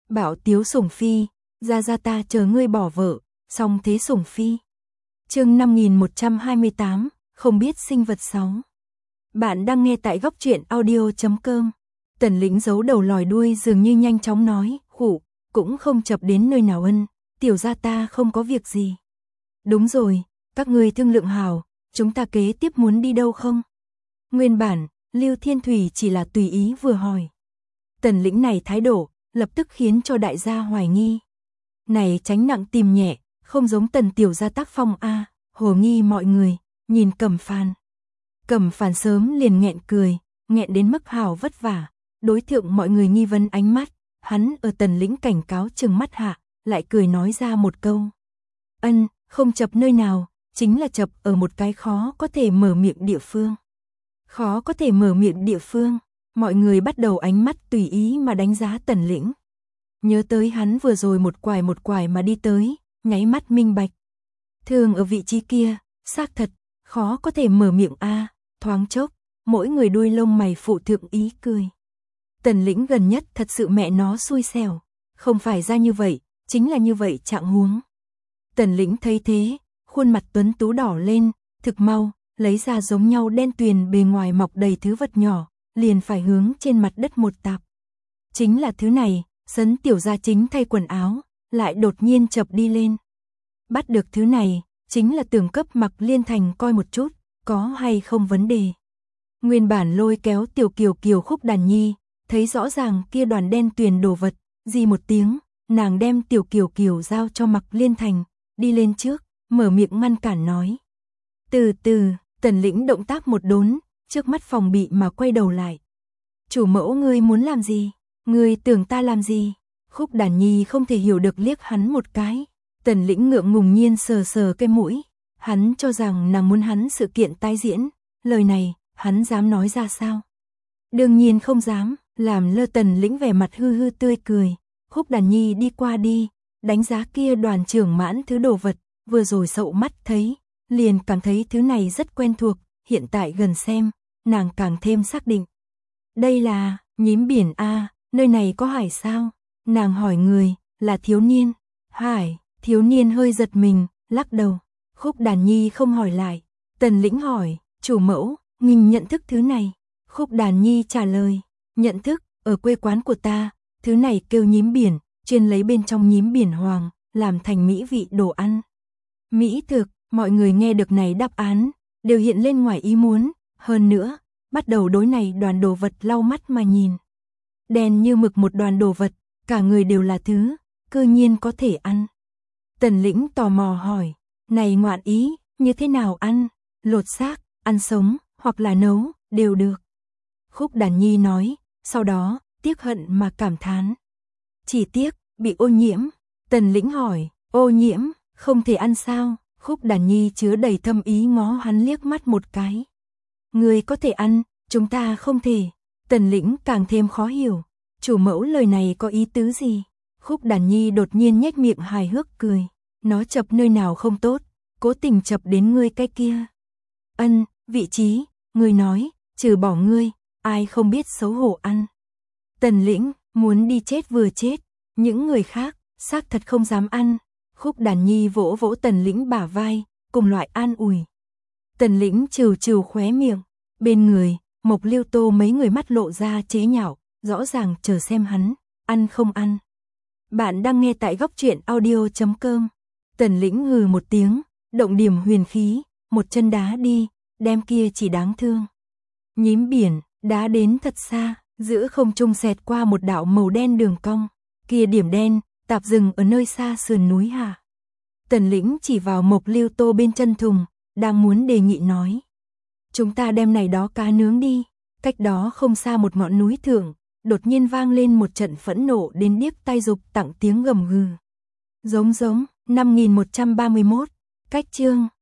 Bảo Tiếu Sủng Phi, ra ta chờ ngươi bỏ vợ, song thế Sủng Phi. Chương 5128, không biết sinh vật 6. Bạn đang nghe tại góc truyện audio.com. Tần Lĩnh giấu đầu lòi đuôi dường như nhanh chóng nói, khụ, cũng không chập đến nơi nào ân, tiểu gia ta không có việc gì. Đúng rồi, các ngươi thương lượng hào, chúng ta kế tiếp muốn đi đâu không? Nguyên bản, Lưu Thiên Thủy chỉ là tùy ý vừa hỏi. Tần Lĩnh này thái độ, lập tức khiến cho đại gia hoài nghi. Này tránh nặng tìm nhẹ, không giống Tần tiểu gia tác phong a, hồ nghi mọi người, nhìn Cẩm Phàn. Cẩm Phàn sớm liền nghẹn cười, nghẹn đến mức hào vất vả, đối thượng mọi người nghi vấn ánh mắt, hắn ở Tần Lĩnh cảnh cáo trừng mắt hạ, lại cười nói ra một câu. Ân, không chập nơi nào, chính là chập ở một cái khó có thể mở miệng địa phương. Khó có thể mở miệng địa phương, mọi người bắt đầu ánh mắt tùy ý mà đánh giá Tần Lĩnh. Nhớ tới hắn vừa rồi một quải mà đi tới, nháy mắt minh bạch. Thường ở vị trí kia, xác thật, khó có thể mở miệng a, thoáng chốc, mỗi người đuôi lông mày phụ thượng ý cười. Tần Lĩnh gần nhất thật sự mẹ nó xui xẻo, không phải ra như vậy, chính là như vậy trạng huống. Tần Lĩnh thấy thế, khuôn mặt tuấn tú đỏ lên, thực mau, lấy ra giống nhau đen tuyền bề ngoài mọc đầy thứ vật nhỏ, liền phải hướng trên mặt đất một tạp. Chính là thứ này, Sấn tiểu gia chính thay quần áo, lại đột nhiên chập đi lên. Bắt được thứ này, chính là tưởng cấp Mặc Liên Thành coi một chút, có hay không vấn đề. Nguyên bản lôi kéo tiểu Kiều Khúc Đàn Nhi, thấy rõ ràng kia đoàn đen tuyền đồ vật, gì một tiếng, nàng đem tiểu Kiều giao cho Mặc Liên Thành, đi lên trước, mở miệng ngăn cản nói. Từ từ, Tần Lĩnh động tác một đốn, trước mắt phòng bị mà quay đầu lại. Chủ mẫu ngươi muốn làm gì? Ngươi tưởng ta làm gì? Khúc Đàn Nhi không thể hiểu được liếc hắn một cái. Tần Lĩnh ngượng ngùng nhiên sờ cái mũi. Hắn cho rằng nàng muốn hắn sự kiện tái diễn. Lời này, hắn dám nói ra sao? Đương nhiên không dám, làm lơ Tần Lĩnh vẻ mặt hư tươi cười. Khúc Đàn Nhi đi qua đi, đánh giá kia đoàn trưởng mãn thứ đồ vật, vừa rồi sậu mắt thấy, liền cảm thấy thứ này rất quen thuộc, hiện tại gần xem, nàng càng thêm xác định. Đây là, nhím biển a, nơi này có hải sao? Nàng hỏi người, là thiếu niên. Hải, thiếu niên hơi giật mình, lắc đầu. Khúc Đàn Nhi không hỏi lại. Tần Lĩnh hỏi, chủ mẫu, nghìn nhận thức thứ này. Khúc Đàn Nhi trả lời, nhận thức, ở quê quán của ta, thứ này kêu nhím biển, chuyên lấy bên trong nhím biển hoàng, làm thành mỹ vị đồ ăn. Mỹ thực, mọi người nghe được này đáp án, đều hiện lên ngoài ý muốn, hơn nữa, bắt đầu đối này đoàn đồ vật lau mắt mà nhìn. Đen như mực một đoàn đồ vật, cả người đều là thứ, cư nhiên có thể ăn. Tần Lĩnh tò mò hỏi, này ngoạn ý, như thế nào ăn? Lột xác, ăn sống, hoặc là nấu, đều được. Khúc Đàn Nhi nói, sau đó, tiếc hận mà cảm thán. Chỉ tiếc, bị ô nhiễm. Tần Lĩnh hỏi, ô nhiễm, không thể ăn sao? Khúc Đàn Nhi chứa đầy thâm ý ngó hắn liếc mắt một cái. Người có thể ăn, chúng ta không thể. Tần Lĩnh càng thêm khó hiểu. Chủ mẫu lời này có ý tứ gì? Khúc Đàn Nhi đột nhiên nhếch miệng hài hước cười. Nó chập nơi nào không tốt, cố tình chập đến ngươi cái kia. Ân, vị trí, ngươi nói, trừ bỏ ngươi, ai không biết xấu hổ ăn. Tần Lĩnh, muốn đi chết vừa chết, những người khác, xác thật không dám ăn. Khúc Đàn Nhi vỗ vỗ Tần Lĩnh bả vai, cùng loại an ủi. Tần Lĩnh trừ khóe miệng, bên người, Mộc Liêu Tô mấy người mắt lộ ra chế nhạo, rõ ràng chờ xem hắn, ăn không ăn. Bạn đang nghe tại góc truyện audio.com. Tần Lĩnh hừ một tiếng, động điểm huyền khí, một chân đá đi, đem kia chỉ đáng thương. Nhím biển, đá đến thật xa, giữa không trung xẹt qua một đạo màu đen đường cong, kia điểm đen, tạp dừng ở nơi xa sườn núi hạ. Tần Lĩnh chỉ vào Mộc Liêu Tô bên chân thùng, đang muốn đề nghị nói. Chúng ta đem này đó cá nướng đi, cách đó không xa một ngọn núi thượng, đột nhiên vang lên một trận phẫn nộ đến điếc tai dục tặng tiếng gầm gừ. Giống, 5131, cách chương.